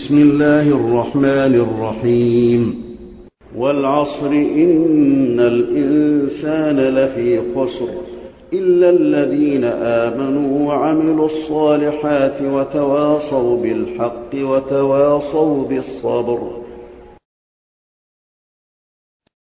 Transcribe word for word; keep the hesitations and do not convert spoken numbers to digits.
بسم الله الرحمن الرحيم والعصر إن الإنسان لفي خسر إلا الذين آمنوا وعملوا الصالحات وتواصوا بالحق وتواصوا بالصبر